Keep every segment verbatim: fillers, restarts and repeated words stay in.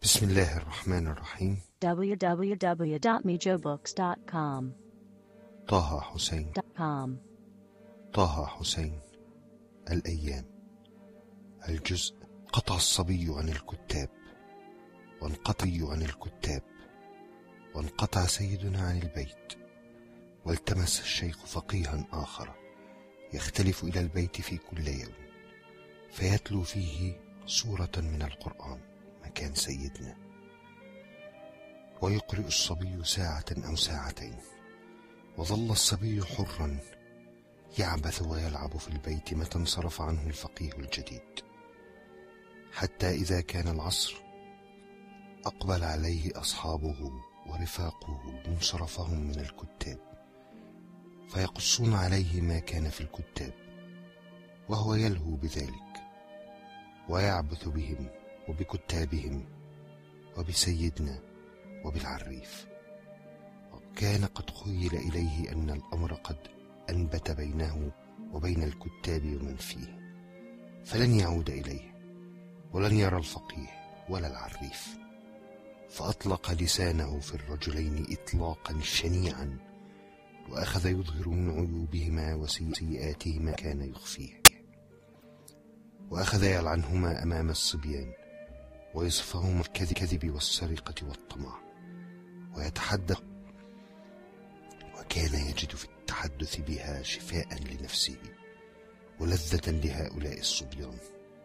بسم الله الرحمن الرحيم. w w w dot mijo books dot com طه حسين. طه حسين. الأيام. الجزء. قطع الصبي عن الكتاب، وانقطع عن الكتاب، وانقطع سيدنا عن البيت، والتمس الشيخ فقيها آخر يختلف إلى البيت في كل يوم، فيتلو فيه سورة من القرآن مكان سيدنا، ويقرئ الصبي ساعة أو ساعتين، وظل الصبي حرا يعبث ويلعب في البيت متى انصرف عنه الفقيه الجديد، حتى إذا كان العصر أقبل عليه أصحابه ورفاقه منصرفهم من الكتاب، فيقصون عليه ما كان في الكتاب، وهو يلهو بذلك ويعبث بهم وبكتابهم وبسيدنا وبالعريف. وكان قد خيل إليه أن الأمر قد أنبت بينه وبين الكتاب ومن فيه، فلن يعود إليه ولن يرى الفقيه ولا العريف، فأطلق لسانه في الرجلين إطلاقا شنيعا، وأخذ يظهر من عيوبهما وسيئاتهما كان يخفيه، وأخذ يلعنهما أمام الصبيان ويصفهما الكذب والسرقة والطمع ويتحدث، وكان يجد في التحدث بها شفاء لنفسه ولذة لهؤلاء الصبيان.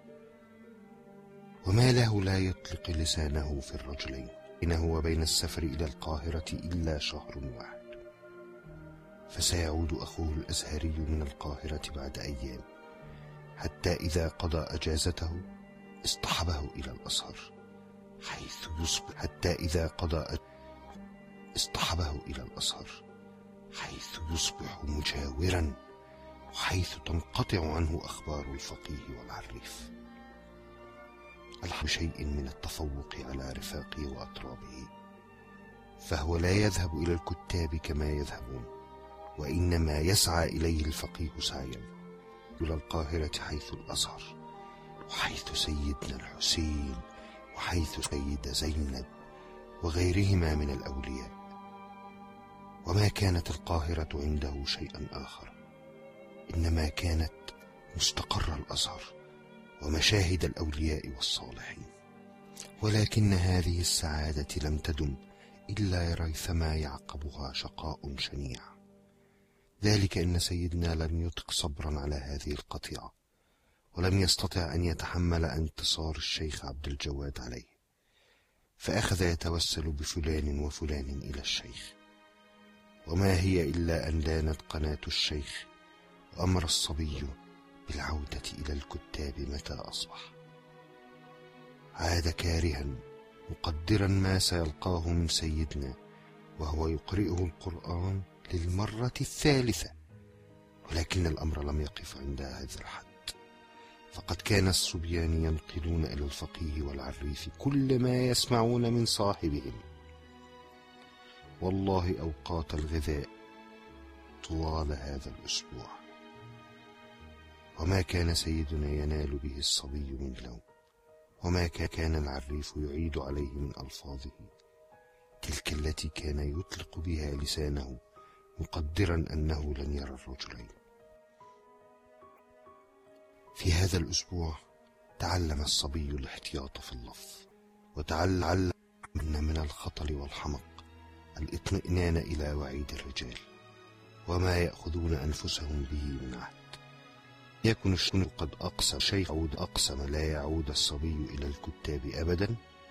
وما له لا يطلق لسانه في الرجلين إنه وبين السفر إلى القاهرة إلا شهر واحد، فسيعود أخوه الأزهري من القاهرة بعد أيام، حتى إذا قضى أجازته اصطحبه إلى الأزهر حيث يصبح حتى إذا قضى اصطحبه إلى الأزهر حيث يصبح مجاورا، وحيث تنقطع عنه أخبار الفقيه والعريف، الحب شيء من التفوق على رفاقه وأطرابه، فهو لا يذهب إلى الكتاب كما يذهبون، وإنما يسعى إليه الفقيه سعيا إلى القاهرة حيث الأزهر، وحيث سيدنا الحسين، وحيث سيدة زينب وغيرهما من الأولياء. وما كانت القاهرة عنده شيئا آخر، إنما كانت مستقر الأزهر ومشاهد الأولياء والصالحين. ولكن هذه السعادة لم تدم إلا ريثما يعقبها شقاء شنيع، ذلك أن سيدنا لم يطق صبرا على هذه القطيعة، ولم يستطع أن يتحمل انتصار الشيخ عبد الجواد عليه، فأخذ يتوسل بفلان وفلان إلى الشيخ، وما هي إلا أن لانت قناة الشيخ، وأمر الصبي بالعودة إلى الكتاب متى أصبح. عاد كارها مقدرا ما سيلقاه من سيدنا، وهو يقرئه القرآن للمرة الثالثة، ولكن الأمر لم يقف عند هذا الحد، فقد كان الصبيان ينقلون إلى الفقيه والعريف كل ما يسمعون من صاحبهم، والله أوقات الغذاء طوال هذا الأسبوع، وما كان سيدنا ينال به الصبي من لوم، وما كان العريف يعيد عليه من ألفاظه تلك التي كان يطلق بها لسانه مقدرا أنه لن يرى الرجلين. في هذا الأسبوع تعلم الصبي الاحتياط في اللفظ، وتعلم من الخطل والحمق الاطمئنان إلى وعيد الرجال وما يأخذون أنفسهم به من عهد. يكن الشيخ قد أقسم شيخ عود أقسم لا يعود الصبي إلى الكتاب أبدا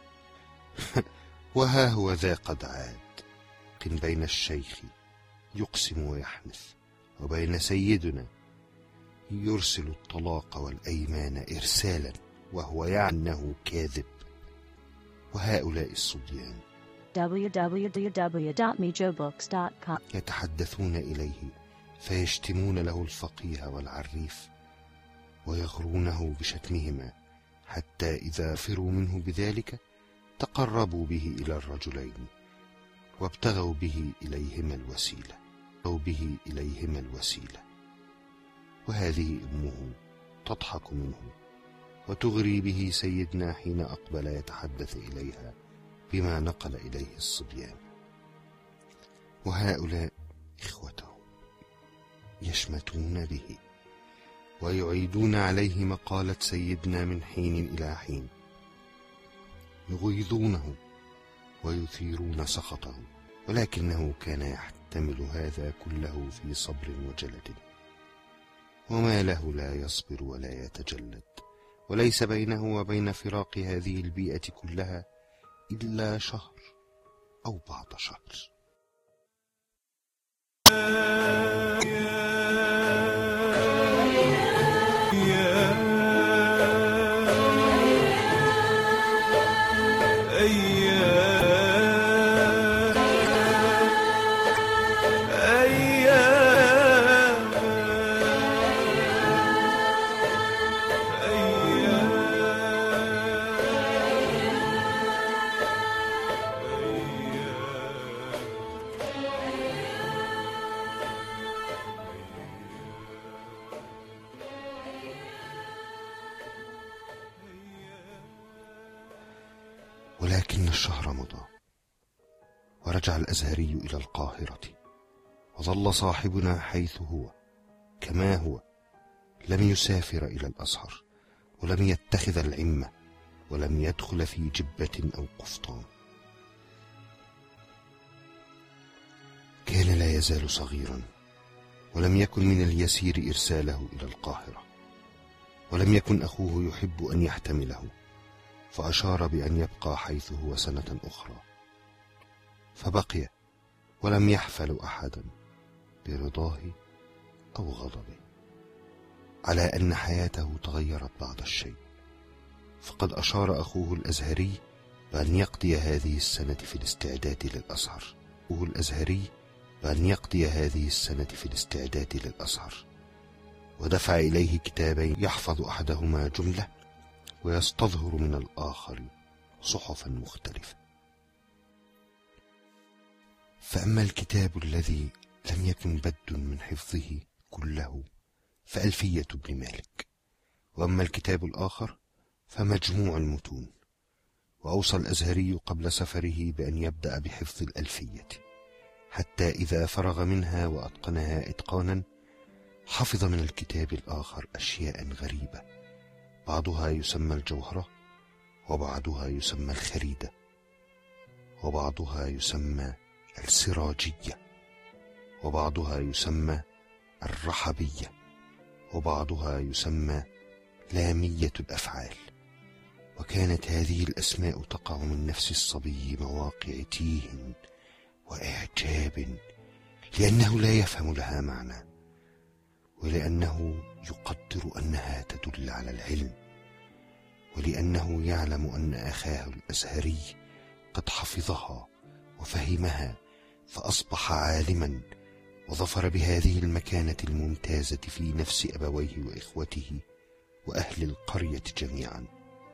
وها هو ذا قد عاد، بين الشيخ يقسم ويحنث، وبين سيدنا يرسل الطلاق والأيمان إرسالا وهو يعني أنه كاذب. وهؤلاء الصبيان w w w dot mijo books dot com يتحدثون إليه فيشتمون له الفقيه والعريف ويغرونه بشتمهما، حتى إذا فروا منه بذلك تقربوا به إلى الرجلين وابتغوا به إليهما الوسيلة أو به إليهما الوسيلة وهذه أمه تضحك منه وتغري به سيدنا حين أقبل يتحدث إليها بما نقل إليه الصبيان. وهؤلاء إخوته يشمتون به ويعيدون عليه مقالة سيدنا من حين إلى حين، يغيظونه ويثيرون سخطه، ولكنه كان يحتمل هذا كله في صبر وجلد. وما له لا يصبر ولا يتجلد، وليس بينه وبين فراق هذه البيئة كلها إلا شهر أو بعض شهر. ولكن الشهر مضى، ورجع الأزهري إلى القاهرة، وظل صاحبنا حيث هو كما هو، لم يسافر إلى الأزهر، ولم يتخذ العمة، ولم يدخل في جبة أو قفطان. كان لا يزال صغيرا، ولم يكن من اليسير إرساله إلى القاهرة، ولم يكن أخوه يحب أن يحتمله، فأشار بأن يبقى حيث هو سنة أخرى، فبقي ولم يحفل أحدا برضاه أو غضبه، على أن حياته تغيرت بعض الشيء. فقد أشار أخوه الأزهري بأن يقضي هذه السنة في الاستعداد للأزهر أخوه الأزهري بأن يقضي هذه السنة في الاستعداد للأزهر ودفع إليه كتابين يحفظ أحدهما جملة ويستظهر من الآخر صحفا مختلفة. فأما الكتاب الذي لم يكن بد من حفظه كله فألفية ابن مالك، وأما الكتاب الآخر فمجموع المتون. وأوصى الأزهري قبل سفره بأن يبدأ بحفظ الألفية، حتى إذا فرغ منها وأتقنها إتقانا حفظ من الكتاب الآخر أشياء غريبة، بعضها يسمى الجوهرة، وبعضها يسمى الخريدة، وبعضها يسمى السراجية، وبعضها يسمى الرحبية، وبعضها يسمى لامية الأفعال. وكانت هذه الأسماء تقع من نفس الصبي مواقع تيه وإعجاب، لأنه لا يفهم لها معنى، ولأنه يقدر أنها تدل على العلم، ولأنه يعلم أن أخاه الأزهري قد حفظها وفهمها فأصبح عالما، وظفر بهذه المكانة الممتازة في نفس أبويه وإخوته وأهل القرية جميعا.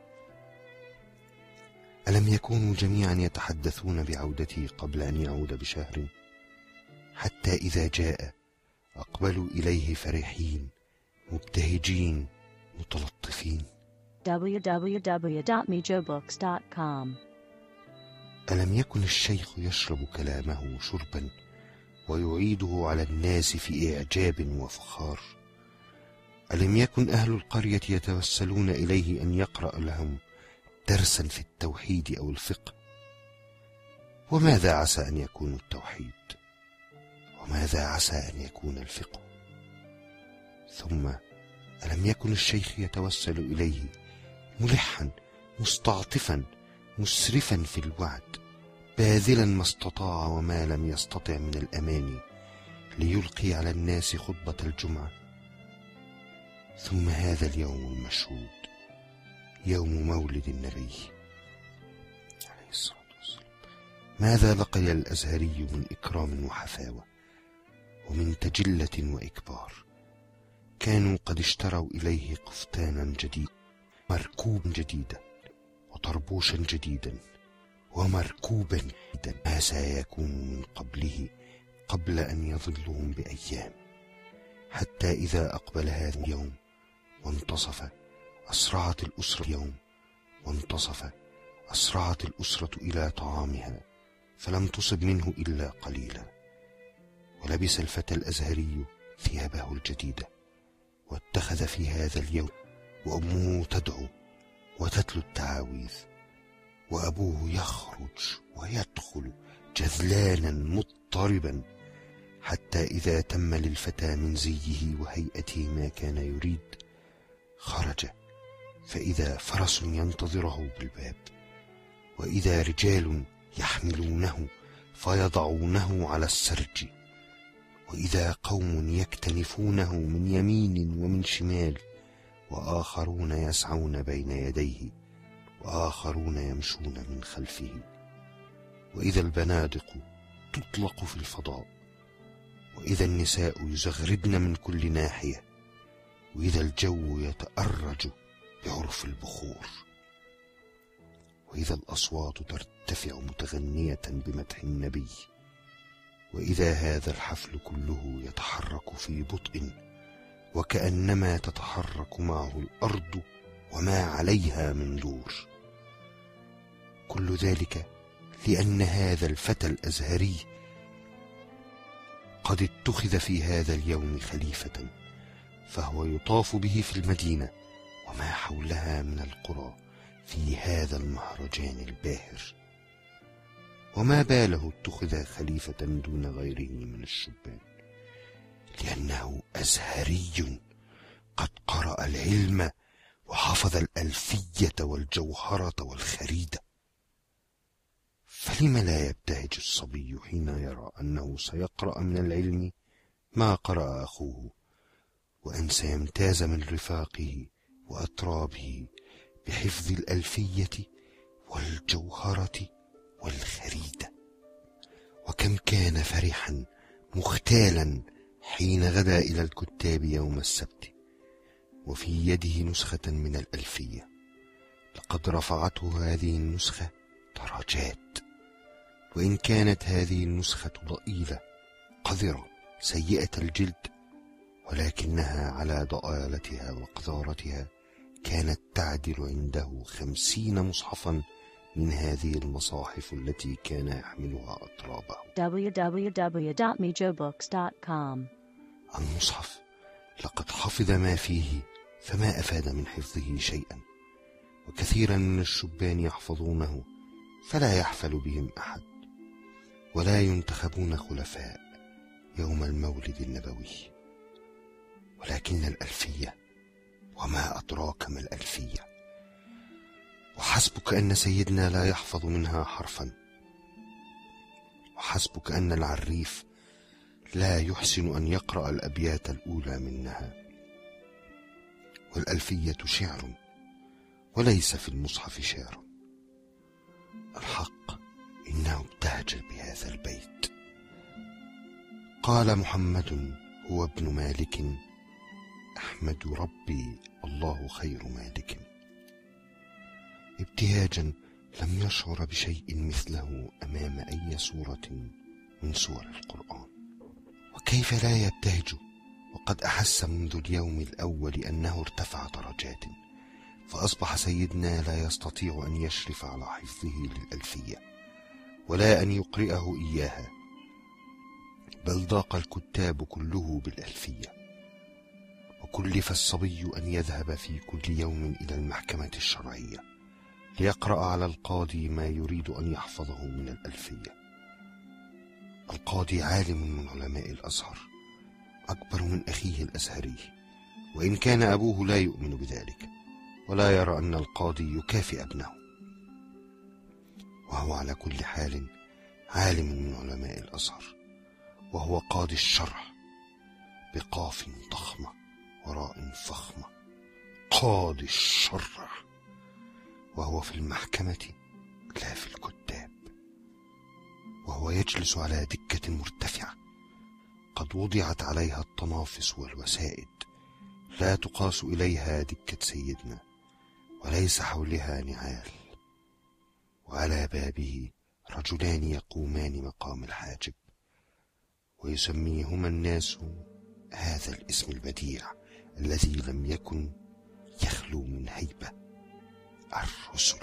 ألم يكونوا جميعا يتحدثون بعودته قبل أن يعود بشهر؟ حتى إذا جاء أقبلوا إليه فرحين مبتهجين متلطفين. دبليو دبليو دبليو دوت ميجو بوكس دوت كوم. ألم يكن الشيخ يشرب كلامه شربا ويعيده على الناس في إعجاب وفخار؟ ألم يكن أهل القرية يتوسلون إليه أن يقرأ لهم درسا في التوحيد أو الفقه؟ وماذا عسى أن يكون التوحيد؟ وماذا عسى أن يكون الفقه؟ ثم ألم يكن الشيخ يتوسل إليه ملحا مستعطفا مسرفا في الوعد، باذلا ما استطاع وما لم يستطع من الأماني ليلقي على الناس خطبة الجمعة؟ ثم هذا اليوم المشهود، يوم مولد النبي عليه الصلاة والسلام، ماذا لقي الأزهري من إكرام وحفاوة ومن تجلة وإكبار؟ كانوا قد اشتروا إليه قفطانا جديدا، مركوبا جديدا، وطربوشا جديدا، ومركوبا جديدا، ما سيكون من قبله قبل أن يظلهم بأيام، حتى إذا أقبل هذا اليوم وانتصف أسرعت الأسرة يوم، وانتصف أسرعت الأسرة إلى طعامها، فلم تصب منه إلا قليلا. ولبس الفتى الأزهري ثيابه الجديدة، واتخذ في هذا اليوم، وأمه تدعو وتتلو التعاويذ، وأبوه يخرج ويدخل جذلانا مضطربا، حتى إذا تم للفتى من زيه وهيئته ما كان يريد، خرج فإذا فرس ينتظره بالباب، وإذا رجال يحملونه فيضعونه على السرج، وإذا قوم يكتنفونه من يمين ومن شمال، وآخرون يسعون بين يديه، وآخرون يمشون من خلفه، وإذا البنادق تطلق في الفضاء، وإذا النساء يزغردن من كل ناحية، وإذا الجو يتأرج بعرف البخور، وإذا الأصوات ترتفع متغنية بمدح النبي، وإذا هذا الحفل كله يتحرك في بطء، وكأنما تتحرك معه الأرض وما عليها من دور. كل ذلك لأن هذا الفتى الأزهري قد اتخذ في هذا اليوم خليفة، فهو يطاف به في المدينة وما حولها من القرى في هذا المهرجان الباهر. وما باله اتخذ خليفة دون غيره من الشبان؟ لأنه أزهري قد قرأ العلم وحفظ الألفية والجوهرة والخريدة. فلم لا يبتهج الصبي حين يرى أنه سيقرأ من العلم ما قرأ أخوه، وأن سيمتاز من رفاقه وأترابه بحفظ الألفية والجوهرة والخريدة؟ وكم كان فرحا مختالا حين غدا إلى الكتاب يوم السبت وفي يده نسخة من الألفية. لقد رفعته هذه النسخة درجات، وإن كانت هذه النسخة ضئيلة قذرة سيئة الجلد، ولكنها على ضآلتها وقذارتها كانت تعدل عنده خمسين مصحفا من هذه المصاحف التي كان يحملها أطرابه. دبليو دبليو دبليو دوت ميجو بوكس دوت كوم. المصحف لقد حفظ ما فيه فما أفاد من حفظه شيئا، وكثيرا من الشبان يحفظونه فلا يحفل بهم أحد، ولا ينتخبون خلفاء يوم المولد النبوي. ولكن الألفية، وما أدراك ما الألفية؟ وحسبك أن سيدنا لا يحفظ منها حرفا، وحسبك أن العريف لا يحسن أن يقرأ الأبيات الأولى منها. والألفية شعر وليس في المصحف شعر. الحق إنه ابتهج بهذا البيت. قال محمد هو ابن مالك، أحمد ربي الله خير مالك. ابتهاجا لم يشعر بشيء مثله أمام أي سورة من سور القرآن. وكيف لا يبتهج وقد أحس منذ اليوم الأول أنه ارتفع درجات، فأصبح سيدنا لا يستطيع أن يشرف على حفظه للألفية ولا أن يقرئه إياها، بل ضاق الكتاب كله بالألفية. وكلف الصبي أن يذهب في كل يوم إلى المحكمة الشرعية ليقرأ على القاضي ما يريد أن يحفظه من الألفية. القاضي عالم من علماء الأزهر، أكبر من أخيه الأزهري، وإن كان أبوه لا يؤمن بذلك ولا يرى أن القاضي يكافئ ابنه، وهو على كل حال عالم من علماء الأزهر، وهو قاضي الشرع بقاف ضخمة وراء فخمة، قاضي الشرع، وهو في المحكمة لا في الكتاب. وهو يجلس على دكة مرتفعة قد وضعت عليها الطنافس والوسائد، لا تقاس إليها دكة سيدنا، وليس حولها نعال. وعلى بابه رجلان يقومان مقام الحاجب، ويسميهما الناس هذا الاسم البديع الذي لم يكن يخلو من هيبة الرسل.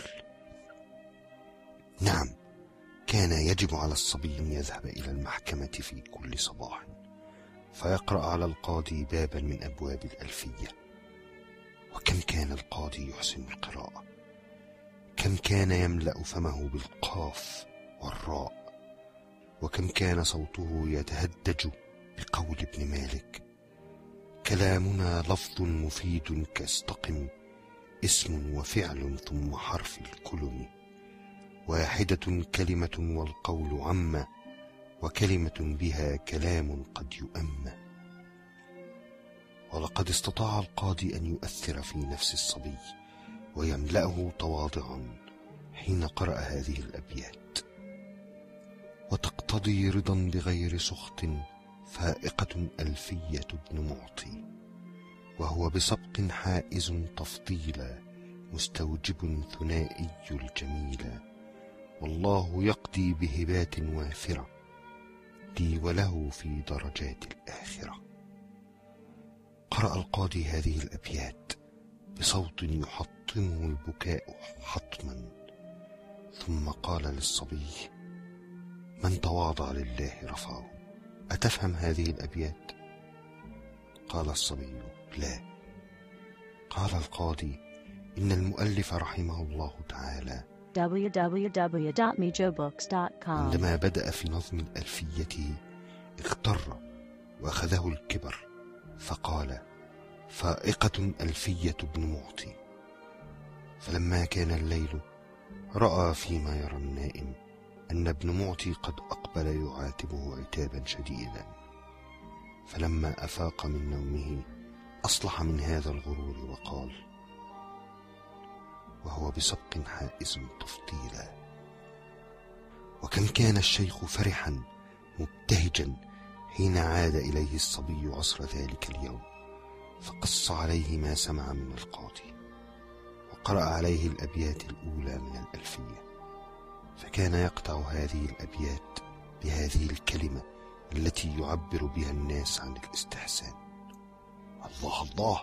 نعم، كان يجب على الصبي أن يذهب إلى المحكمة في كل صباح فيقرأ على القاضي بابا من أبواب الألفية. وكم كان القاضي يحسن القراءة، كم كان يملأ فمه بالقاف والراء، وكم كان صوته يتهدج بقول ابن مالك: كلامنا لفظ مفيد كاستقم، اسم وفعل ثم حرف الكلم، واحدة كلمة والقول عم، وكلمة بها كلام قد يؤم. ولقد استطاع القاضي أن يؤثر في نفس الصبي ويملأه تواضعا حين قرأ هذه الأبيات: وتقتضي رضا بغير سخط، فائقة ألفية ابن معطي، وهو بسبق حائز تفضيلا، مستوجب ثنائي الجميلا، والله يقضي بهبات وافرة، لي وله في درجات الآخرة. قرأ القاضي هذه الأبيات بصوت يحطمه البكاء حطما، ثم قال للصبي: من تواضع لله رفعه، أتفهم هذه الأبيات؟ قال الصبي: لا. قال القاضي: إن المؤلف رحمه الله تعالى دبليو دبليو دبليو دوت ميجو بوكس دوت كوم عندما بدأ في نظم الألفية اغتر وأخذه الكبر فقال: فائقة ألفية ابن معطي. فلما كان الليل رأى فيما يرى النائم أن ابن معطي قد أقبل يعاتبه عتابا شديدا، فلما أفاق من نومه أصلح من هذا الغرور وقال، وهو بسبق حائز تفضيلا: وكم كان الشيخ فرحا مبتهجا حين عاد إليه الصبي عصر ذلك اليوم، فقص عليه ما سمع من القاضي، وقرأ عليه الأبيات الأولى من الألفية، فكان يقطع هذه الأبيات بهذه الكلمة التي يعبر بها الناس عن الاستحسان: الله الله،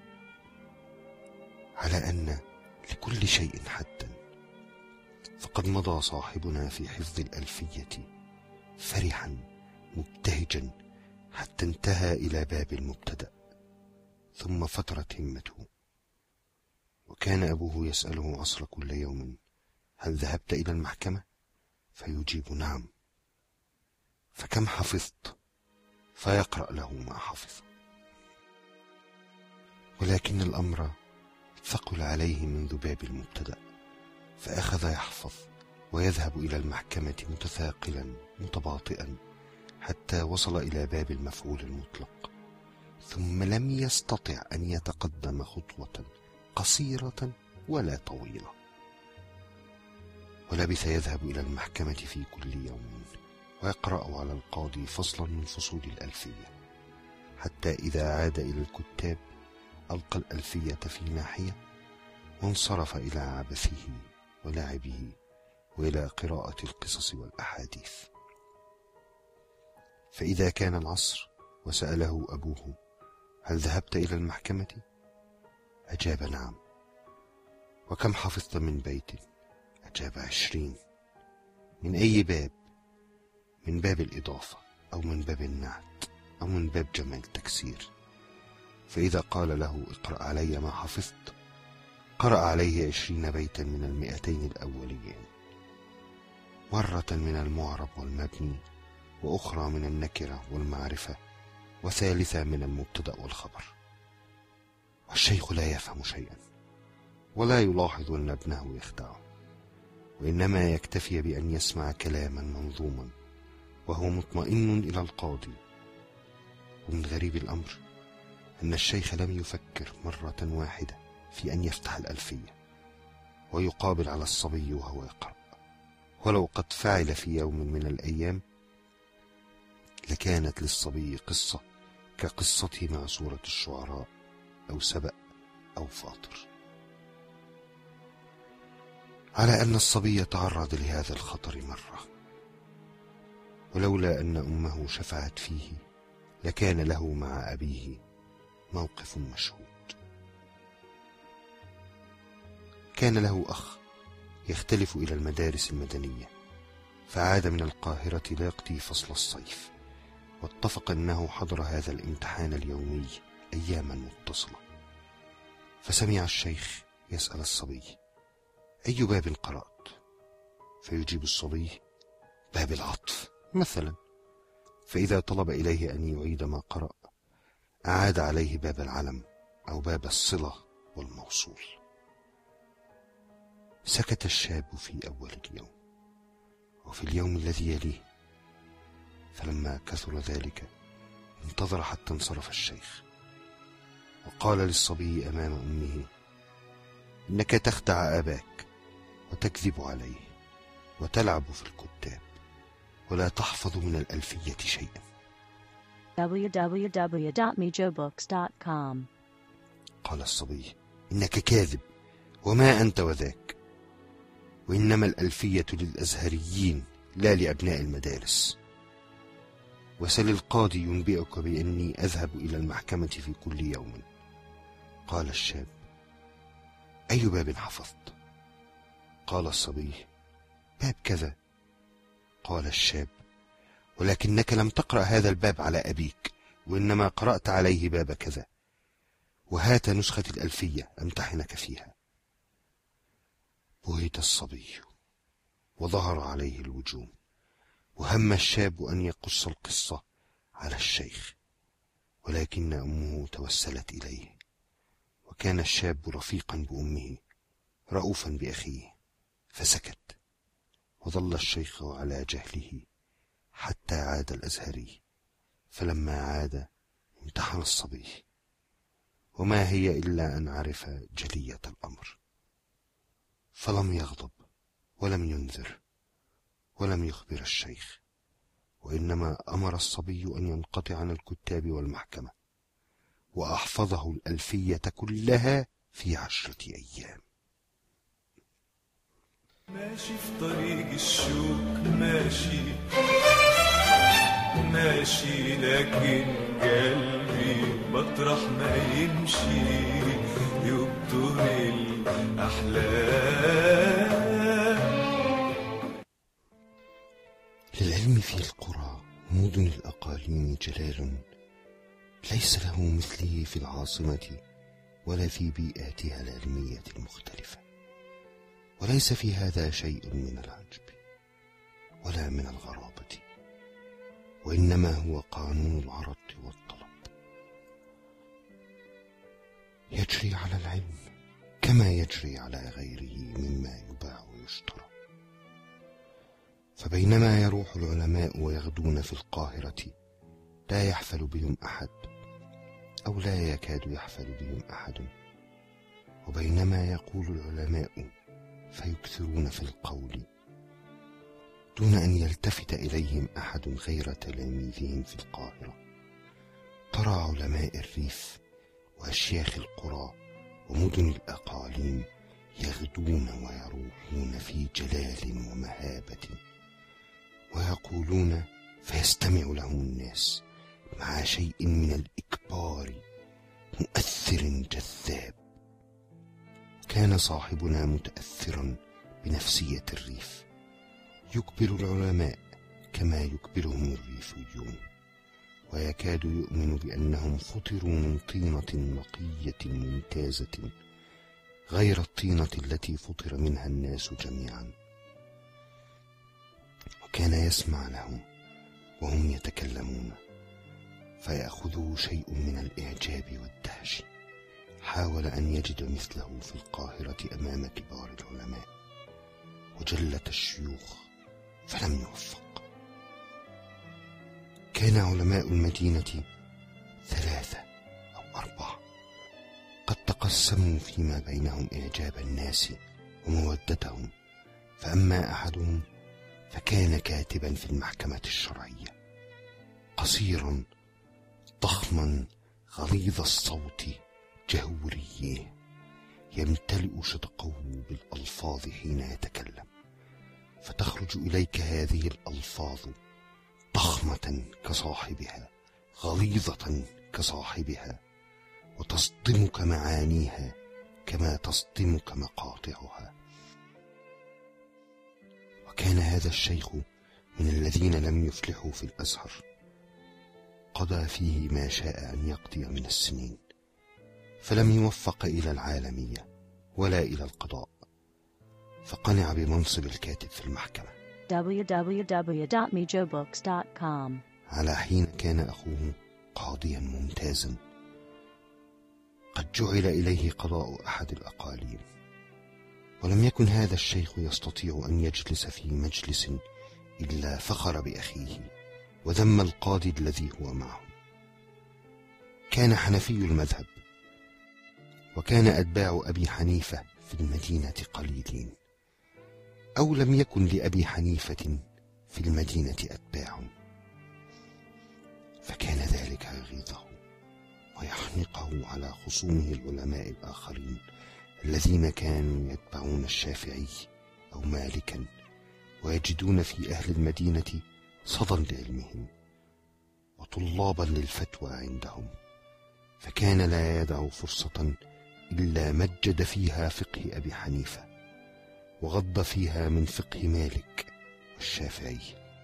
على أن لكل شيء حدا. فقد مضى صاحبنا في حفظ الألفية فرحا مبتهجا حتى انتهى إلى باب المبتدأ، ثم فترت همته، وكان أبوه يسأله عصر كل يوم: هل ذهبت إلى المحكمة؟ فيجيب: نعم. فكم حفظت؟ فيقرأ له ما حفظ. ولكن الأمر ثقل عليه منذ باب المبتدأ، فأخذ يحفظ ويذهب إلى المحكمة متثاقلا متباطئا حتى وصل إلى باب المفعول المطلق، ثم لم يستطع أن يتقدم خطوة قصيرة ولا طويلة، ولبث يذهب إلى المحكمة في كل يوم ويقرأ على القاضي فصلا من فصول الألفية، حتى إذا عاد إلى الكتاب ألقى الألفية في ناحية وانصرف إلى عبثه ولعبه وإلى قراءة القصص والأحاديث. فإذا كان العصر وسأله أبوه: هل ذهبت إلى المحكمة؟ أجاب: نعم. وكم حفظت من بيت؟ أجاب: عشرين. من أي باب؟ من باب الإضافة أو من باب النعت أو من باب جمع التكسير. فإذا قال له: اقرأ علي ما حفظت، قرأ عليه عشرين بيتا من المئتين الأوليين، مرة من المعرب والمبني، وأخرى من النكرة والمعرفة، وثالثة من المبتدأ والخبر. والشيخ لا يفهم شيئا ولا يلاحظ أن ابنه يخدعه، وإنما يكتفي بأن يسمع كلاما منظوما وهو مطمئن إلى القاضي. ومن غريب الأمر أن الشيخ لم يفكر مرة واحدة في أن يفتح الألفية ويقابل على الصبي وهو يقرأ، ولو قد فعل في يوم من الأيام لكانت للصبي قصة كقصته مع سورة الشعراء أو سبأ أو فاطر. على أن الصبي تعرض لهذا الخطر مرة، ولولا أن أمه شفعت فيه لكان له مع أبيه موقف مشهود. كان له أخ يختلف إلى المدارس المدنية، فعاد من القاهرة ليقضي فصل الصيف، واتفق أنه حضر هذا الامتحان اليومي أياما متصلة. فسمع الشيخ يسأل الصبي: أي باب قرأت؟ فيجيب الصبي: باب العطف مثلا. فإذا طلب إليه أن يعيد ما قرأ أعاد عليه باب العلم أو باب الصلة والموصول. سكت الشاب في أول اليوم، وفي اليوم الذي يليه، فلما كثر ذلك انتظر حتى انصرف الشيخ، وقال للصبي أمام أمه: إنك تخدع أباك وتكذب عليه وتلعب في الكتاب ولا تحفظ من الألفية شيئا. دبليو دبليو دبليو دوت ميجو بوكس دوت كوم. قال الصبي: إنك كاذب، وما أنت وذاك، وإنما الألفية للأزهريين لا لأبناء المدارس. وسل القاضي ينبئك بأني أذهب إلى المحكمة في كل يوم. قال الشاب: أي باب حفظت؟ قال الصبي: باب كذا. قال الشاب: ولكنك لم تقرأ هذا الباب على أبيك، وإنما قرأت عليه باب كذا، وهات نسخة الألفية أمتحنك فيها. بهت الصبي وظهر عليه الوجوم، وهم الشاب أن يقص القصة على الشيخ، ولكن أمه توسلت إليه، وكان الشاب رفيقا بأمه رؤوفا بأخيه، فسكت. وظل الشيخ على جهله حتى عاد الأزهري، فلما عاد امتحن الصبي، وما هي إلا أن عرف جلية الأمر، فلم يغضب ولم ينذر ولم يخبر الشيخ، وإنما أمر الصبي أن ينقطع عن الكتاب والمحكمة، وأحفظه الألفية كلها في عشرة أيام. ماشي في طريق الشوك، ماشي ماشي لكن قلبي مطرح ما يمشي يبطل الأحلام. للعلم في القرى ومدن الأقاليم جلال ليس له مثله في العاصمة ولا في بيئاتها العلمية المختلفة، وليس في هذا شيء من العجب ولا من الغرابة، وإنما هو قانون العرض والطلب، يجري على العلم كما يجري على غيره مما يباع ويشترى. فبينما يروح العلماء ويغدون في القاهرة لا يحفل بهم أحد أو لا يكاد يحفل بهم أحد، وبينما يقول العلماء فيكثرون في القول دون أن يلتفت إليهم أحد غير تلاميذهم في القاهرة، ترى علماء الريف وأشياخ القرى ومدن الأقاليم يغدون ويروحون في جلال ومهابة، ويقولون فيستمع لهم الناس مع شيء من الإكبار مؤثر جذاب. كان صاحبنا متأثرا بنفسية الريف، يكبر العلماء كما يكبرهم الريفيون، ويكاد يؤمن بأنهم فطروا من طينة نقية ممتازة غير الطينة التي فطر منها الناس جميعا. وكان يسمع لهم وهم يتكلمون فيأخذه شيء من الإعجاب والدهش. حاول أن يجد مثله في القاهرة أمام كبار العلماء وجلة الشيوخ فلم يوفق. كان علماء المدينة ثلاثة أو أربعة قد تقسموا فيما بينهم إعجاب الناس ومودتهم، فأما أحدهم فكان كاتبا في المحكمة الشرعية، قصيرا ضخما غليظ الصوت جهوري، يمتلئ شدقه بالألفاظ حين يتكلم، فتخرج إليك هذه الألفاظ ضخمة كصاحبها غليظة كصاحبها، وتصدمك معانيها كما تصدمك مقاطعها. وكان هذا الشيخ من الذين لم يفلحوا في الأزهر، قضى فيه ما شاء أن يقضي من السنين، فلم يوفق إلى العالمية ولا إلى القضاء، فقنع بمنصب الكاتب في المحكمة دبليو دبليو دبليو دوت ميجو بوكس دوت كوم على حين كان أخوه قاضيا ممتازا قد جعل إليه قضاء أحد الأقاليم. ولم يكن هذا الشيخ يستطيع أن يجلس في مجلس إلا فخر بأخيه وذم القاضي الذي هو معه. كان حنفي المذهب، وكان أتباع أبي حنيفة في المدينة قليلين، أو لم يكن لأبي حنيفة في المدينة أتباع، فكان ذلك يغيظه ويحنقه على خصومه العلماء الآخرين الذين كانوا يتبعون الشافعي أو مالكا، ويجدون في أهل المدينة صدى لعلمهم وطلابا للفتوى عندهم، فكان لا يدع فرصة إلا مجد فيها فقه أبي حنيفة وغض فيها من فقه مالك والشافعي.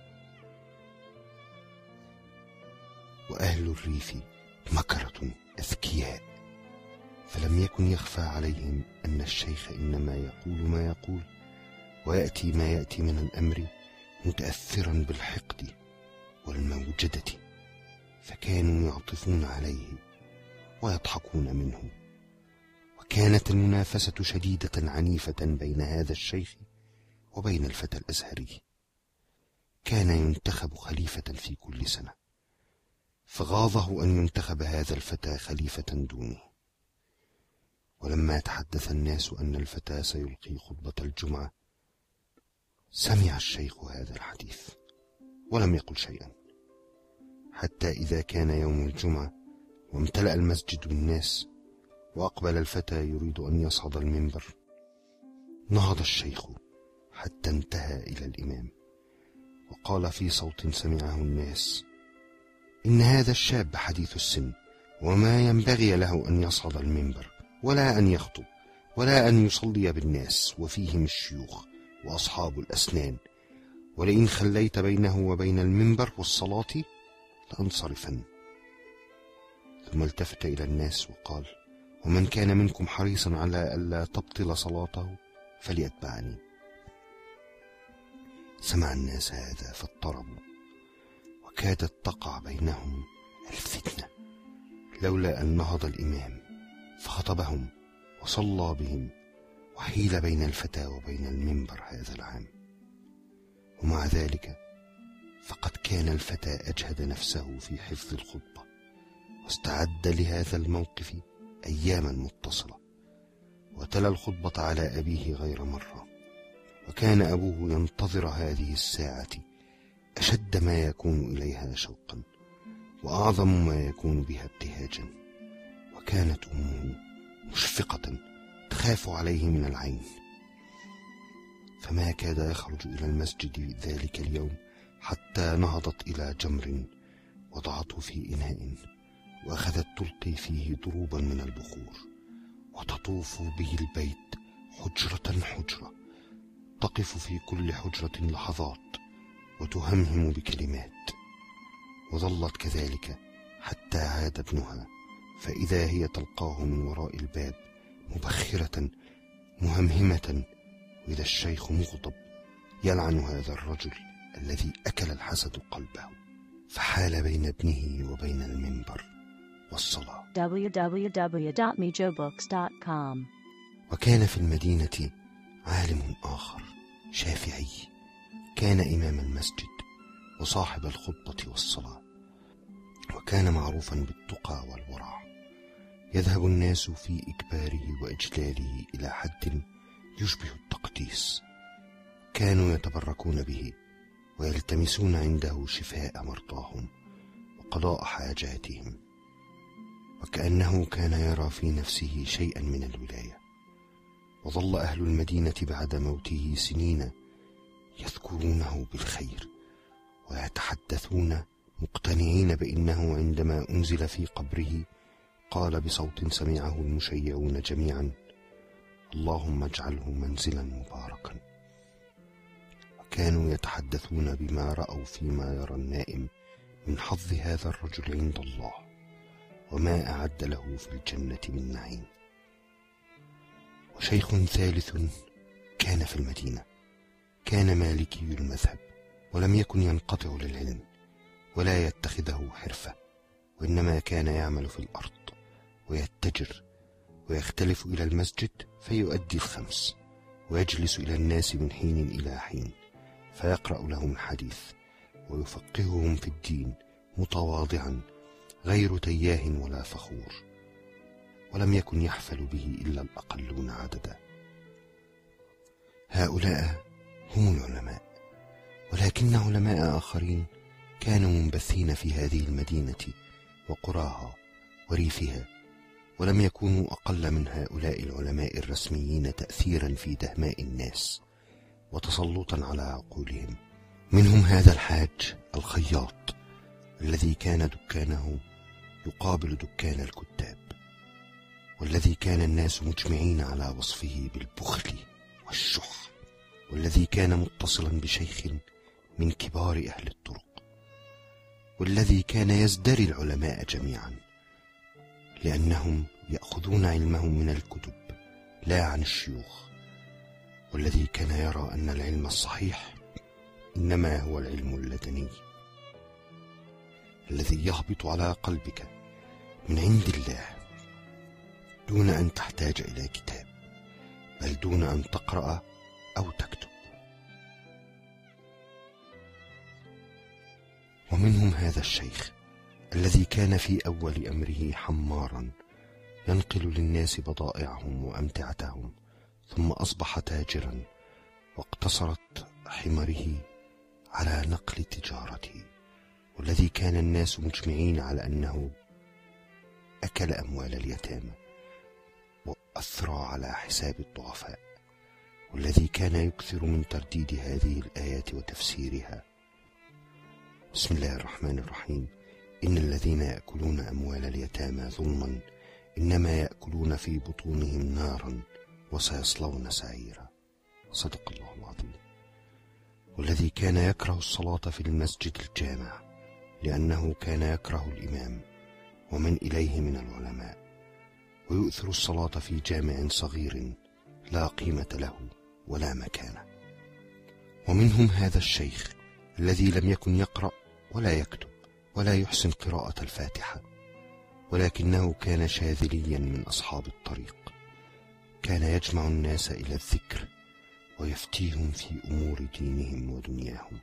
وأهل الريف مكرة أذكياء، فلم يكن يخفى عليهم أن الشيخ إنما يقول ما يقول ويأتي ما يأتي من الأمر متأثرا بالحقد والموجدة، فكانوا يعطفون عليه ويضحكون منه. وكانت المنافسة شديدة عنيفة بين هذا الشيخ وبين الفتى الأزهري. كان ينتخب خليفة في كل سنة، فغاضه أن ينتخب هذا الفتى خليفة دونه. ولما تحدث الناس أن الفتى سيلقي خطبة الجمعة، سمع الشيخ هذا الحديث ولم يقل شيئا، حتى إذا كان يوم الجمعة وامتلأ المسجد بالناس وأقبل الفتى يريد أن يصعد المنبر، نهض الشيخ حتى انتهى إلى الإمام وقال في صوت سمعه الناس: إن هذا الشاب حديث السن، وما ينبغي له أن يصعد المنبر ولا أن يخطب ولا أن يصلي بالناس وفيهم الشيوخ وأصحاب الأسنان، ولئن خليت بينه وبين المنبر والصلاة لأنصرفن. ثم التفت إلى الناس وقال: ومن كان منكم حريصا على ألا تبطل صلاته فليتبعني. سمع الناس هذا فاضطربوا، وكادت تقع بينهم الفتنة، لولا أن نهض الإمام فخطبهم وصلى بهم، وحيل بين الفتى وبين المنبر هذا العام. ومع ذلك فقد كان الفتى أجهد نفسه في حفظ الخطبة، واستعد لهذا الموقف أياما متصلة، وتلا الخطبة على أبيه غير مرة، وكان أبوه ينتظر هذه الساعة أشد ما يكون إليها شوقا وأعظم ما يكون بها ابتهاجا. وكانت أمه مشفقة تخاف عليه من العين، فما كاد يخرج إلى المسجد ذلك اليوم حتى نهضت إلى جمر وضعته في إناء، وأخذت تلقي فيه ضروبا من البخور، وتطوف به البيت حجرة حجرة، تقف في كل حجرة لحظات وتهمهم بكلمات. وظلت كذلك حتى عاد ابنها، فإذا هي تلقاه من وراء الباب مبخرة مهمهمة، وإذا الشيخ مغضب يلعن هذا الرجل الذي أكل الحسد قلبه. فحال بين ابنه وبين المنبر والصلاة. دبليو دبليو دبليو دوت ميجو بوكس دوت كوم. وكان في المدينة عالم آخر شافعي، كان إمام المسجد وصاحب الخطبة والصلاة، وكان معروفا بالتقى والورع. يذهب الناس في إكباره وإجلاله إلى حد يشبه التقديس. كانوا يتبركون به ويلتمسون عنده شفاء مرضاهم وقضاء حاجاتهم، وكأنه كان يرى في نفسه شيئا من الولاية. وظل أهل المدينة بعد موته سنين يذكرونه بالخير ويتحدثون مقتنعين بأنه عندما أنزل في قبره قال بصوت سمعه المشيعون جميعا: اللهم اجعله منزلا مباركا. وكانوا يتحدثون بما رأوا فيما يرى النائم من حظ هذا الرجل عند الله، وما أعد له في الجنة من نعيم. وشيخ ثالث كان في المدينة، كان مالكي المذهب، ولم يكن ينقطع للعلم ولا يتخذه حرفة، وإنما كان يعمل في الأرض ويتجر ويختلف إلى المسجد فيؤدي الخمس، ويجلس إلى الناس من حين إلى حين فيقرأ لهم الحديث ويفقههم في الدين متواضعا غير تياه ولا فخور، ولم يكن يحفل به إلا الأقلون عددا. هؤلاء هم العلماء، ولكن علماء آخرين كانوا منبثين في هذه المدينة وقراها وريفها، ولم يكونوا أقل من هؤلاء العلماء الرسميين تأثيرا في دهماء الناس وتسلطا على عقولهم. منهم هذا الحاج الخياط الذي كان دكانه يقابل دكان الكتاب، والذي كان الناس مجمعين على وصفه بالبخل والشح، والذي كان متصلا بشيخ من كبار أهل الطرق، والذي كان يزدري العلماء جميعا لأنهم يأخذون علمهم من الكتب لا عن الشيوخ، والذي كان يرى أن العلم الصحيح إنما هو العلم اللدني الذي يهبط على قلبك من عند الله دون أن تحتاج إلى كتاب، بل دون أن تقرأ أو تكتب. ومنهم هذا الشيخ الذي كان في أول أمره حمارا ينقل للناس بضائعهم وأمتعتهم، ثم أصبح تاجرا واقتصرت حمره على نقل تجارته، والذي كان الناس مجمعين على أنه أكل أموال اليتامى وأثرى على حساب الضعفاء، والذي كان يكثر من ترديد هذه الآيات وتفسيرها. بسم الله الرحمن الرحيم. إن الذين يأكلون أموال اليتامى ظلما إنما يأكلون في بطونهم نارا وسيصلون سعيرا. صدق الله العظيم. والذي كان يكره الصلاة في المسجد الجامع لأنه كان يكره الإمام ومن إليه من العلماء، ويؤثر الصلاة في جامع صغير لا قيمة له ولا مكانة. ومنهم هذا الشيخ الذي لم يكن يقرأ ولا يكتب ولا يحسن قراءة الفاتحة، ولكنه كان شاذليا من أصحاب الطريق، كان يجمع الناس إلى الذكر ويفتيهم في أمور دينهم ودنياهم.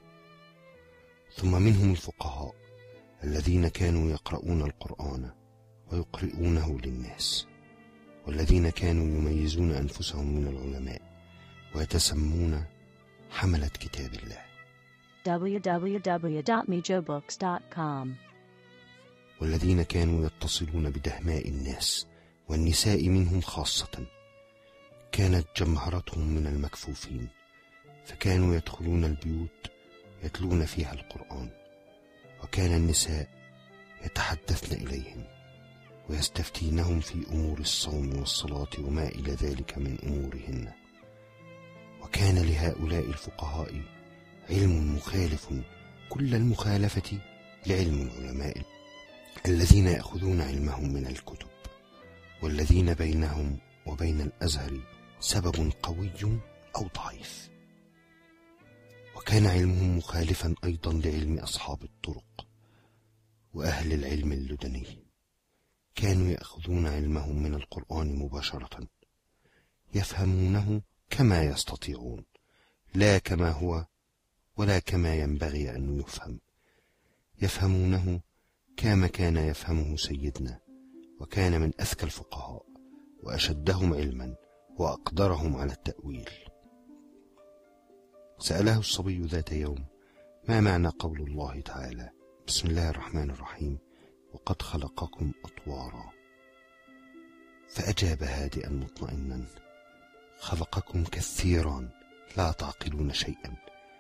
ثم منهم الفقهاء الذين كانوا يقرؤون القرآن ويقرؤونه للناس، والذين كانوا يميزون أنفسهم من العلماء ويتسمون حملة كتاب الله. دبليو دبليو دبليو دوت ميجو بوكس دوت كوم. والذين كانوا يتصلون بدهماء الناس والنساء منهم خاصة، كانت جمهرتهم من المكفوفين، فكانوا يدخلون البيوت يتلون فيها القرآن، وكان النساء يتحدثن إليهم ويستفتينهم في أمور الصوم والصلاة وما إلى ذلك من أمورهن. وكان لهؤلاء الفقهاء علم مخالف كل المخالفة لعلم العلماء الذين يأخذون علمهم من الكتب، والذين بينهم وبين الأزهر سبب قوي أو ضعيف. وكان علمهم مخالفا أيضا لعلم أصحاب الطرق وأهل العلم اللدني، كانوا يأخذون علمهم من القرآن مباشرة، يفهمونه كما يستطيعون لا كما هو ولا كما ينبغي أن يفهم، يفهمونه كما كان يفهمه سيدنا، وكان من أذكى الفقهاء وأشدهم علما وأقدرهم على التأويل. سأله الصبي ذات يوم: ما معنى قول الله تعالى بسم الله الرحمن الرحيم وقد خلقكم أطوارا؟ فأجاب هادئا مطمئنا: خلقكم كثيرا لا تعقلون شيئا.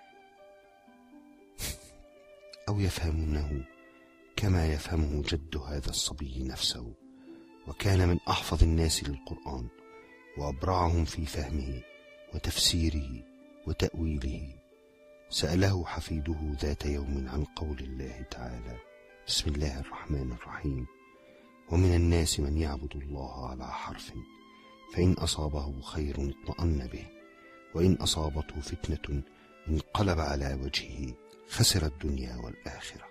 أو يفهمونه كما يفهمه جد هذا الصبي نفسه، وكان من أحفظ الناس للقرآن وأبرعهم في فهمه وتفسيره وتأويله. سأله حفيده ذات يوم عن قول الله تعالى: بسم الله الرحمن الرحيم: ومن الناس من يعبد الله على حرف، فإن أصابه خير اطمأن به، وإن أصابته فتنة انقلب على وجهه خسر الدنيا والآخرة.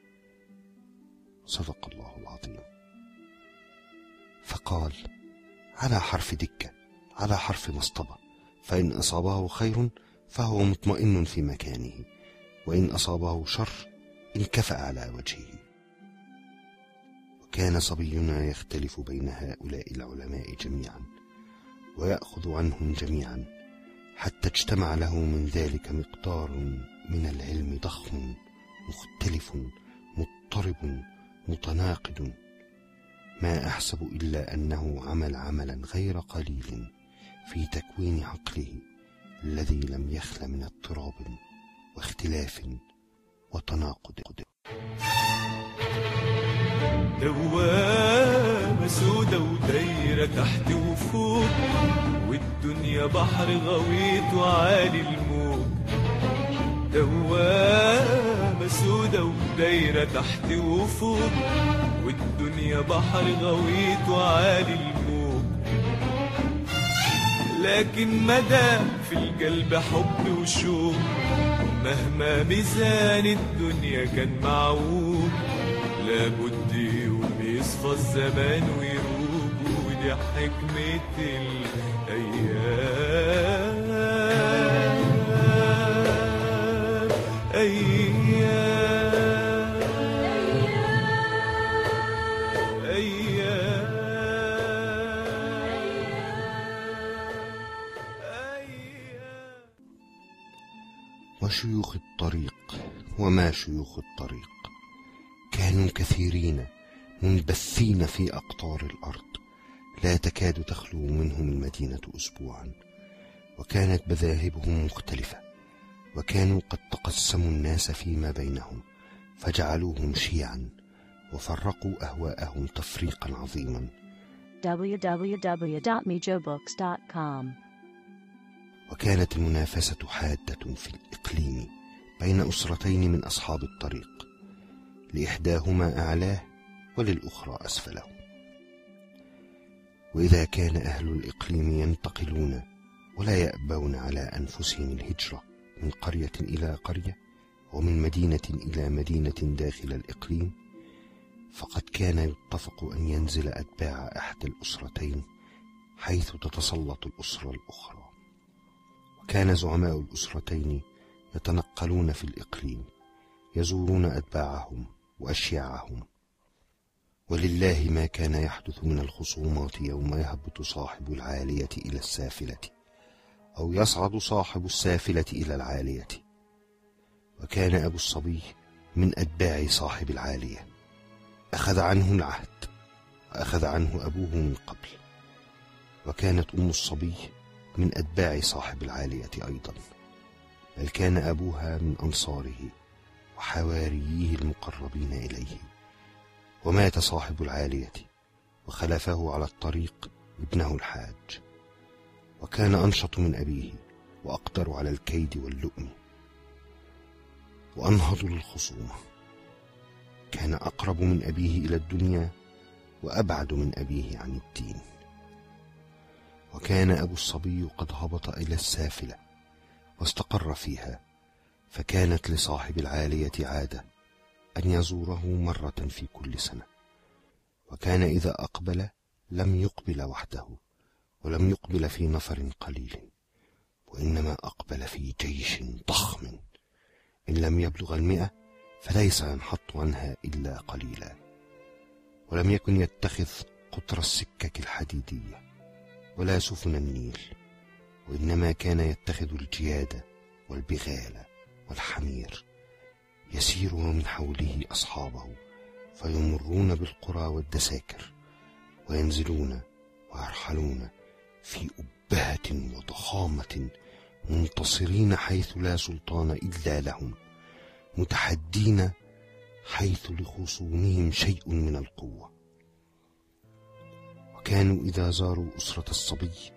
صدق الله العظيم. فقال: على حرف دكة، على حرف مصطبة، فإن أصابه خير فهو مطمئن في مكانه، وإن أصابه شر انكفأ على وجهه. وكان صبينا يختلف بين هؤلاء العلماء جميعا ويأخذ عنهم جميعا، حتى اجتمع له من ذلك مقدار من العلم ضخم مختلف مضطرب متناقض، ما أحسب إلا أنه عمل عملا غير قليل في تكوين عقله الذي لم يخل من اضطراب واختلاف وتناقض. دوامة سودة ودايرة تحت وفوق، والدنيا بحر غويط وعالي الموج. دوامة سودة ودايرة تحت وفوق، والدنيا بحر غويط وعالي الموج. لكن مدام في القلب حب وشوق، مهما ميزان الدنيا كان معوج، لابد يوم يصفى الزمان ويروج، ودي حكمة الأيام. أيام أيام أيام. وشيوخ الطريق وما شيوخ الطريق، كانوا كثيرين منبثين في أقطار الأرض، لا تكاد تخلو منهم المدينة أسبوعا، وكانت مذاهبهم مختلفة، وكانوا قد تقسموا الناس فيما بينهم فجعلوهم شيعا، وفرقوا أهواءهم تفريقا عظيما. دبليو دبليو دبليو دوت ميجو بوكس دوت كوم. وكانت المنافسة حادة في الإقليم بين أسرتين من أصحاب الطريق، لإحداهما أعلاه وللأخرى أسفله. وإذا كان أهل الإقليم ينتقلون ولا يأبون على أنفسهم الهجرة من قرية إلى قرية ومن مدينة إلى مدينة داخل الإقليم، فقد كان يتفق أن ينزل أتباع أحد الأسرتين حيث تتسلط الأسرة الأخرى. وكان زعماء الأسرتين يتنقلون في الإقليم يزورون أتباعهم وأشياعهم. ولله ما كان يحدث من الخصومات يوم يهبط صاحب العالية إلى السافلة، أو يصعد صاحب السافلة إلى العالية. وكان أبو الصبي من أتباع صاحب العالية، أخذ عنه العهد وأخذ عنه أبوه من قبل. وكانت أم الصبي من أتباع صاحب العالية أيضا، بل كان أبوها من أنصاره وحوارييه المقربين إليه. ومات صاحب العالية وخلفه على الطريق ابنه الحاج، وكان أنشط من أبيه وأقدر على الكيد واللؤم، وأنهض للخصومة. كان أقرب من أبيه إلى الدنيا وأبعد من أبيه عن الدين. وكان أبو الصبي قد هبط إلى السافلة واستقر فيها، فكانت لصاحب العالية عادة أن يزوره مرة في كل سنة. وكان إذا أقبل لم يقبل وحده، ولم يقبل في نفر قليل، وإنما أقبل في جيش ضخم، إن لم يبلغ المئة فليس ينحط عنها إلا قليلا. ولم يكن يتخذ قطر السكك الحديدية ولا سفن النيل، وإنما كان يتخذ الجياد والبغال والحمير، يسير ومن حوله أصحابه فيمرون بالقرى والدساكر، وينزلون ويرحلون في أبهة وضخامة، منتصرين حيث لا سلطان إلا لهم، متحدين حيث لخصومهم شيء من القوة. وكانوا إذا زاروا أسرة الصبي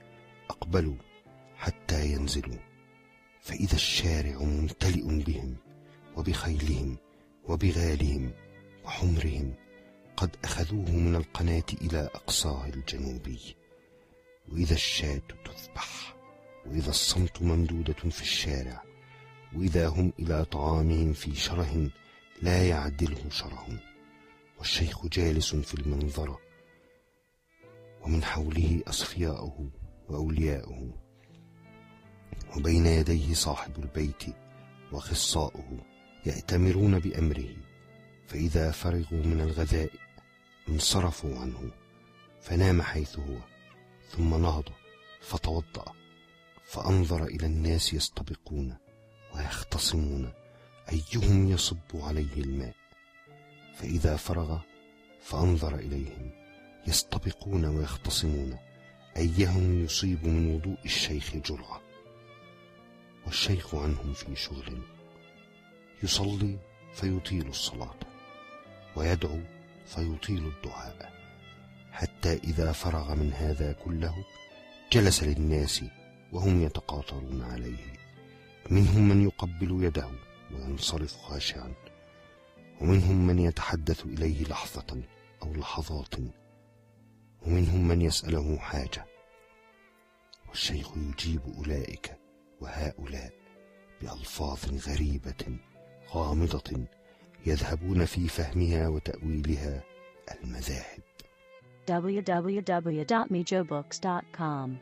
أقبلوا حتى ينزلوا، فإذا الشارع ممتلئ بهم وبخيلهم وبغالهم وحمرهم قد أخذوه من القناة إلى أقصاه الجنوبي. وإذا الشاة تذبح، وإذا الصمت ممدودة في الشارع، وإذا هم إلى طعامهم في شره لا يعدله شره، والشيخ جالس في المنظرة ومن حوله أصفياؤه وأولياؤه، وبين يديه صاحب البيت وخصاؤه يأتمرون بأمره، فإذا فرغوا من الغذاء انصرفوا عنه، فنام حيث هو، ثم نهض فتوضأ، فأنظر إلى الناس يستبقون ويختصمون أيهم يصب عليه الماء، فإذا فرغ فأنظر إليهم يستبقون ويختصمون أيهم يصيب من وضوء الشيخ جرعة، والشيخ عنهم في شغل، يصلي فيطيل الصلاة، ويدعو فيطيل الدعاء، حتى إذا فرغ من هذا كله جلس للناس وهم يتقاطرون عليه، منهم من يقبل يده وينصرف خاشعا، ومنهم من يتحدث إليه لحظة أو لحظات، ومنهم من يسأله حاجة، والشيخ يجيب أولئك وهؤلاء بألفاظ غريبة غامضة يذهبون في فهمها وتأويلها المذاهب. w w w dot mijo books dot com.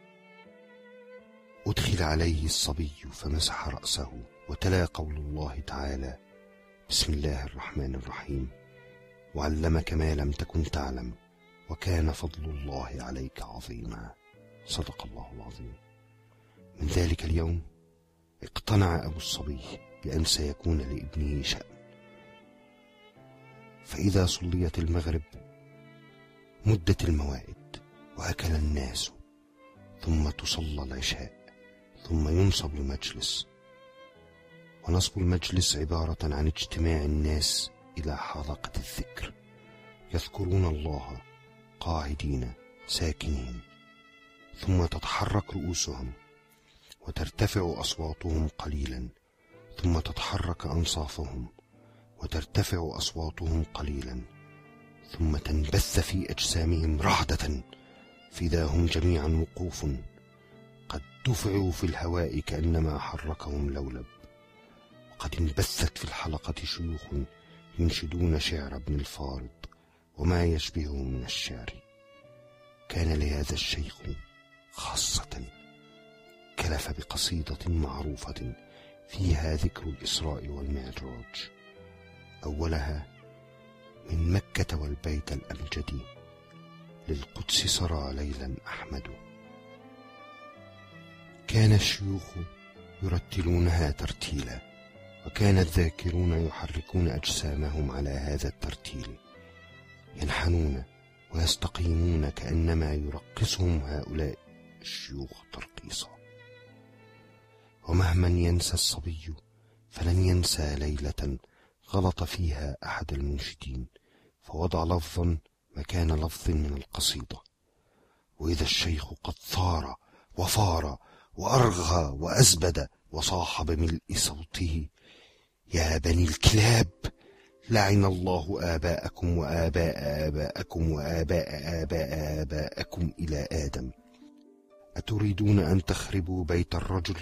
أدخل عليه الصبي فمسح رأسه وتلا قول الله تعالى: بسم الله الرحمن الرحيم، وعلمك ما لم تكن تعلم وكان فضل الله عليك عظيما. صدق الله العظيم. من ذلك اليوم اقتنع أبو الصبي بأن سيكون لابنه شأن، فإذا صليت المغرب مدت الموائد وأكل الناس، ثم تصلى العشاء، ثم ينصب المجلس. ونصب المجلس عبارة عن اجتماع الناس إلى حلقة الذكر، يذكرون الله قاعدين ساكنين، ثم تتحرك رؤوسهم وترتفع أصواتهم قليلا، ثم تتحرك أنصافهم وترتفع أصواتهم قليلا، ثم تنبث في أجسامهم رعدة، فإذا هم جميعا وقوف قد دفعوا في الهواء كأنما حركهم لولب. وقد انبثت في الحلقة شيوخ ينشدون شعر ابن الفارض وما يشبهه من الشعر. كان لهذا الشيخ خاصة كلف بقصيدة معروفة فيها ذكر الإسراء والمعراج، أولها: من مكة والبيت الأمجد للقدس سرى ليلا أحمد. كان الشيوخ يرتلونها ترتيلا، وكان الذاكرون يحركون أجسامهم على هذا الترتيل، ينحنون ويستقيمون كأنما يرقصهم هؤلاء الشيوخ ترقيصا. ومهما ينسى الصبي فلن ينسى ليلة غلط فيها أحد المنشدين فوضع لفظا مكان لفظ من القصيدة، وإذا الشيخ قد ثار وفار وأرغى وأزبد وصاح بملء صوته: يا بني الكلاب، لعن الله آباءكم وآباء آباءكم وآباء آباء آباءكم إلى آدم، أتريدون أن تخربوا بيت الرجل؟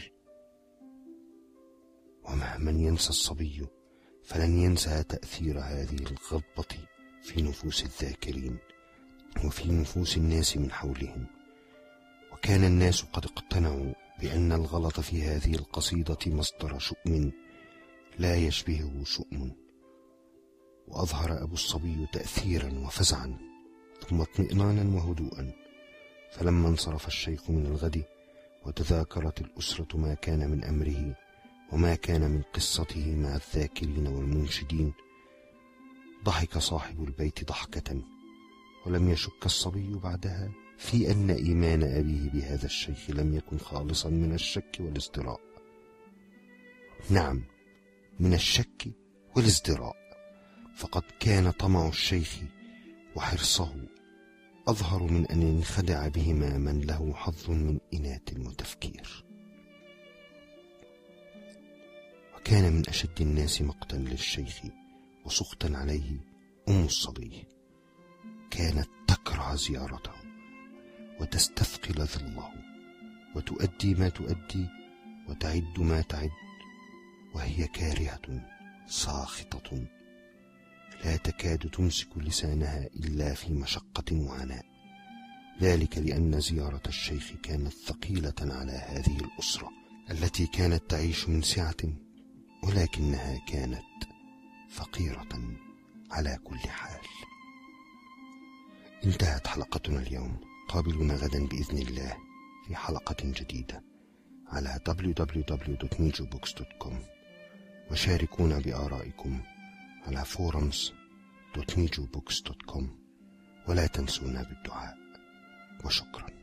ومهما ينسى الصبي فلن ينسى تأثير هذه الغضبة في نفوس الذاكرين وفي نفوس الناس من حولهم. وكان الناس قد اقتنعوا بأن الغلط في هذه القصيدة مصدر شؤم لا يشبهه شؤم. وأظهر أبو الصبي تأثيرا وفزعا ثم اطمئنانا وهدوءا. فلما انصرف الشيخ من الغد وتذاكرت الأسرة ما كان من أمره وما كان من قصته مع الذاكرين والمنشدين، ضحك صاحب البيت ضحكة، ولم يشك الصبي بعدها في أن إيمان أبيه بهذا الشيخ لم يكن خالصا من الشك والازدراء. نعم، من الشك والازدراء، فقد كان طمع الشيخ وحرصه أظهر من أن ينخدع بهما من له حظ من إناث وتفكير. وكان من أشد الناس مقتا للشيخ وسخطا عليه أم الصبي، كانت تكره زيارته وتستثقل ظله وتؤدي ما تؤدي وتعد ما تعد، وهي كارهة ساخطة لا تكاد تمسك لسانها إلا في مشقة وعناء، ذلك لأن زيارة الشيخ كانت ثقيلة على هذه الأسرة التي كانت تعيش من سعة، ولكنها كانت فقيرة على كل حال. انتهت حلقتنا اليوم، قابلونا غدا بإذن الله في حلقة جديدة على دبليو دبليو دبليو دوت ميجو بوكس دوت كوم، وشاركونا بآرائكم على فورمز دوت ميجو بوكس دوت كوم، ولا تنسونا بالدعاء، وشكرا.